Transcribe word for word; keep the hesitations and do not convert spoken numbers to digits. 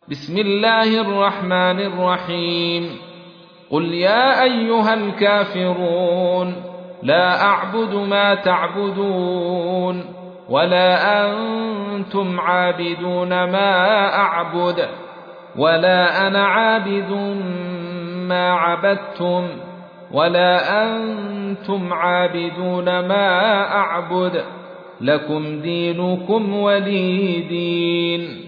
بسم الله الرحمن الرحيم قل يا أيها الكافرون لا أعبد ما تعبدون ولا أنتم عابدون ما أعبد ولا أنا عابد ما عبدتم ولا أنتم عابدون ما أعبد لكم دينكم ولي دين.